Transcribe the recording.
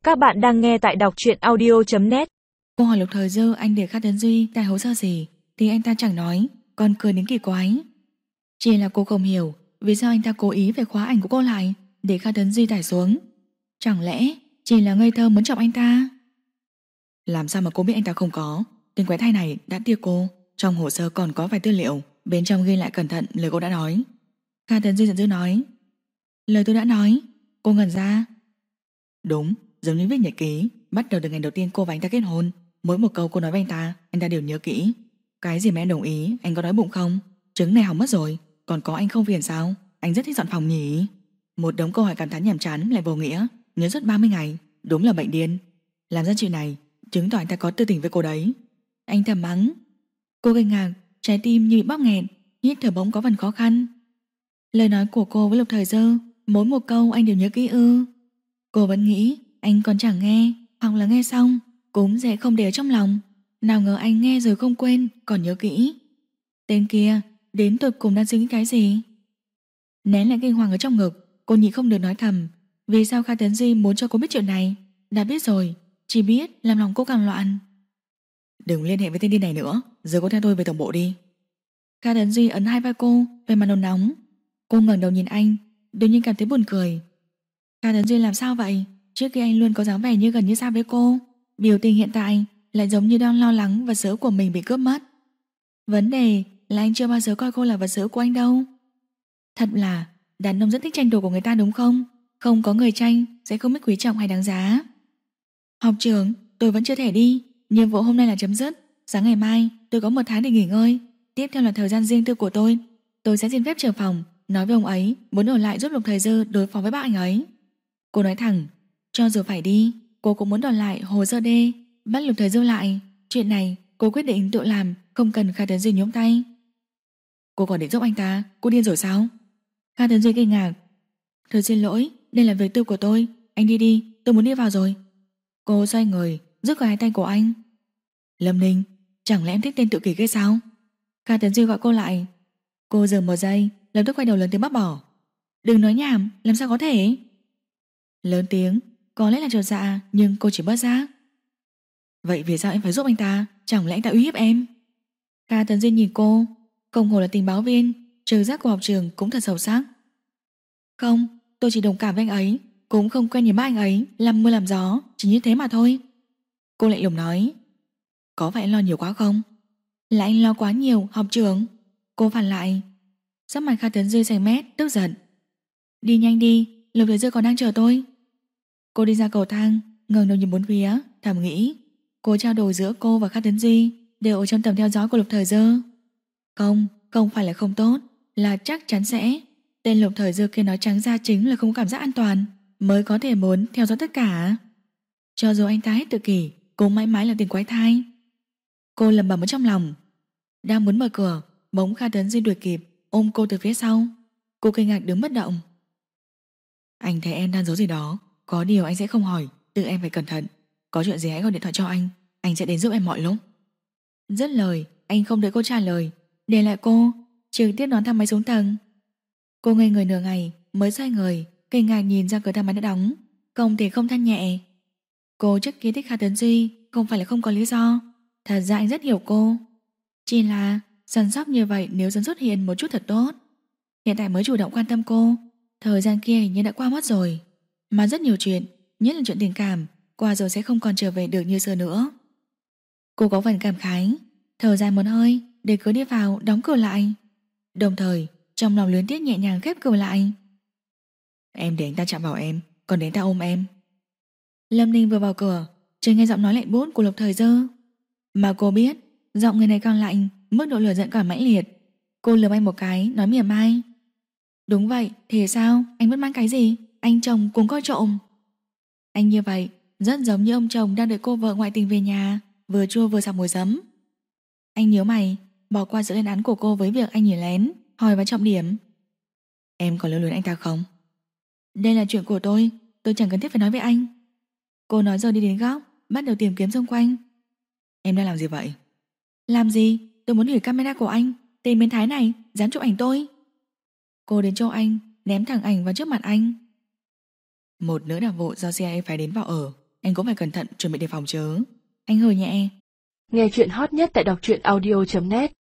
Các bạn đang nghe tại đọc truyện audio.net. Cô hỏi Lục Thời Dư anh để Kha Tấn Duy tại hồ sơ gì thì anh ta chẳng nói, còn cười đến kỳ quái. Chỉ là cô không hiểu vì sao anh ta cố ý phải khóa ảnh của cô lại để Kha Tấn Duy tải xuống. Chẳng lẽ chỉ là ngây thơ muốn chọc anh ta? Làm sao mà cô biết anh ta không có? Tên quái thai này đã tia cô. Trong hồ sơ còn có vài tư liệu, bên trong ghi lại cẩn thận lời cô đã nói. Kha Tấn Duy giận dữ nói. Lời tôi đã nói? Cô ngẩn ra. Đúng, giống như viết nhật ký. Bắt đầu từ ngày đầu tiên cô và anh ta kết hôn, mỗi một câu cô nói với anh ta đều nhớ kỹ. Cái gì mà em đồng ý, anh có đói bụng không? Trứng này hỏng mất rồi, còn có anh không phiền sao? Anh rất thích dọn phòng nhỉ? Một đống câu hỏi cảm thán nhàm chán lại vô nghĩa. Nhớ suốt 30 ngày, đúng là bệnh điên. Làm ra chuyện này, chứng tỏ anh ta có tư tình với cô đấy. Anh thầm mắng. Cô kinh ngạc, trái tim như bị bóp nghẹn, hít thở bỗng có phần khó khăn. Lời nói của cô với Lục Thời Dư, mỗi một câu anh đều nhớ kỹ ư? Cô vẫn nghĩ anh còn chẳng nghe, hoặc là nghe xong cũng sẽ không để ở trong lòng. Nào ngờ anh nghe rồi không quên, còn nhớ kỹ. Tên kia đến tột cùng đang suy nghĩ cái gì? Nén lại kinh hoàng ở trong ngực, cô nhịn không được nói thầm. Vì sao Kha Tấn Duy muốn cho cô biết chuyện này? Đã biết rồi, chỉ biết làm lòng cô càng loạn. Đừng liên hệ với tên điên này nữa, giờ cô theo tôi về tổng bộ đi. Kha Tấn Duy ấn hai vai cô, về mặt nôn nóng. Cô ngẩng đầu nhìn anh, đột nhiên cảm thấy buồn cười. Kha Tấn Duy làm sao vậy? Trước kia anh luôn có dáng vẻ như gần như xa với cô, biểu tình hiện tại lại giống như đang lo lắng vật sở của mình bị cướp mất. Vấn đề là anh chưa bao giờ coi cô là vật sở của anh đâu. Thật là đàn ông rất thích tranh đồ của người ta đúng không? Không có người tranh sẽ không biết quý trọng hay đáng giá. Học trưởng, tôi vẫn chưa thể đi. Nhiệm vụ hôm nay là chấm dứt. Sáng ngày mai tôi có 1 tháng để nghỉ ngơi. Tiếp theo là thời gian riêng tư của tôi. Tôi sẽ xin phép trưởng phòng nói với ông ấy muốn ở lại giúp Lục Thời Dư đối phó với bác anh ấy. Cô nói thẳng, cho dù phải đi, cô cũng muốn đòi lại hồ sơ đê, bắt Lục Thời Dư lại. Chuyện này cô quyết định tự làm, không cần Kha Tấn Duy nhúng tay. Cô còn định giúp anh ta, cô điên rồi sao? Kha Tấn Duy kinh ngạc. Thật xin lỗi, đây là việc tư của tôi. Anh đi đi, tôi muốn đi vào rồi. Cô xoay người, rút khỏi hai tay của anh. Lâm Ninh, chẳng lẽ em thích tên tự kỷ kia sao? Kha Tấn Duy gọi cô lại. Cô dừng một giây, lập tức quay đầu lớn tiếng bác bỏ. Đừng nói nhảm, làm sao có thể? Lớn tiếng, có lẽ là trột dạ, nhưng cô chỉ bớt giác. Vậy vì sao em phải giúp anh ta? Chẳng lẽ anh ta uy hiếp em? Kha Tấn Duy nhìn cô, không hổ là tình báo viên, trừ giác của học trường cũng thật sâu sắc. Không, tôi chỉ đồng cảm với anh ấy, cũng không quen nhìn ba anh ấy làm mưa làm gió, chỉ như thế mà thôi. Cô lạnh lùng nói. Có phải anh lo nhiều quá không? Là anh lo quá nhiều, học trưởng. Cô phản lại. Sắc mặt Kha Tấn Duy xanh mét, tức giận. Đi nhanh đi, Lục Thời Dư còn đang chờ tôi. Cô đi ra cầu thang, ngẩng đầu nhìn bốn phía, thầm nghĩ. Cô trao đổi giữa cô và Kha Tấn Duy đều ở trong tầm theo dõi của Lục Thời Dư. Không phải là không tốt, là chắc chắn sẽ. Tên Lục Thời Dư kia nói trắng ra chính là không có cảm giác an toàn, mới có thể muốn theo dõi tất cả. Cho dù anh ta hết tự kỷ, cũng mãi mãi là tiền quái thai. Cô lẩm bẩm ở trong lòng. Đang muốn mở cửa, bỗng Kha Tấn Duy đuổi kịp, ôm cô từ phía sau. Cô kinh ngạc đứng bất động. Anh thấy em đang giấu gì đó, có điều anh sẽ không hỏi, tự em phải cẩn thận. Có chuyện gì hãy gọi điện thoại cho anh sẽ đến giúp em mọi lúc. Dứt lời, anh không đợi cô trả lời, để lại cô, trực tiếp đón thang máy xuống tầng. Cô ngây người nửa ngày mới xoay người, kinh ngạc nhìn ra cửa thang máy đã đóng, không thể không than nhẹ. Cô trước kia thích Kha Tấn Duy không phải là không có lý do, thật ra anh rất hiểu cô. Chỉ là săn sóc như vậy nếu dần xuất hiện một chút thật tốt. Hiện tại mới chủ động quan tâm cô, thời gian kia hình như đã qua mất rồi. Mà rất nhiều chuyện, nhất là chuyện tình cảm, qua rồi sẽ không còn trở về được như xưa nữa. Cô có phần cảm khái, thở dài một hơi để cứ đi vào đóng cửa lại. Đồng thời trong lòng luyến tiếc nhẹ nhàng khép cửa lại. Em để anh ta chạm vào em, còn để anh ta ôm em. Lâm Ninh vừa vào cửa, chợt nghe giọng nói lạnh buốt của Lục Thời Dư. Mà cô biết giọng người này càng lạnh, mức độ lửa giận càng mãnh liệt. Cô lườm anh một cái, nói mỉa mai. Đúng vậy, thì sao? Anh bất mãn cái gì? Anh chồng cũng coi trộm. Anh như vậy rất giống như ông chồng đang đợi cô vợ ngoại tình về nhà, vừa chua vừa sặc mùi giấm. Anh nhớ mày, bỏ qua sự lên án của cô với việc anh nhìn lén, hỏi vào trọng điểm. Em còn lưu luyến anh ta không? Đây là chuyện của tôi chẳng cần thiết phải nói với anh. Cô nói rồi đi đến góc, bắt đầu tìm kiếm xung quanh. Em đang làm gì vậy? Làm gì? Tôi muốn hủy camera của anh. Tên biến thái này dám chụp ảnh tôi. Cô đến chỗ anh, ném thẳng ảnh vào trước mặt anh. Một nữ đặc vụ do CIA phái đến vào ở. anh cũng phải cẩn thận chuẩn bị đề phòng chớ. Anh hừ nhẹ. Nghe chuyện hot nhất tại đọc truyện audio.net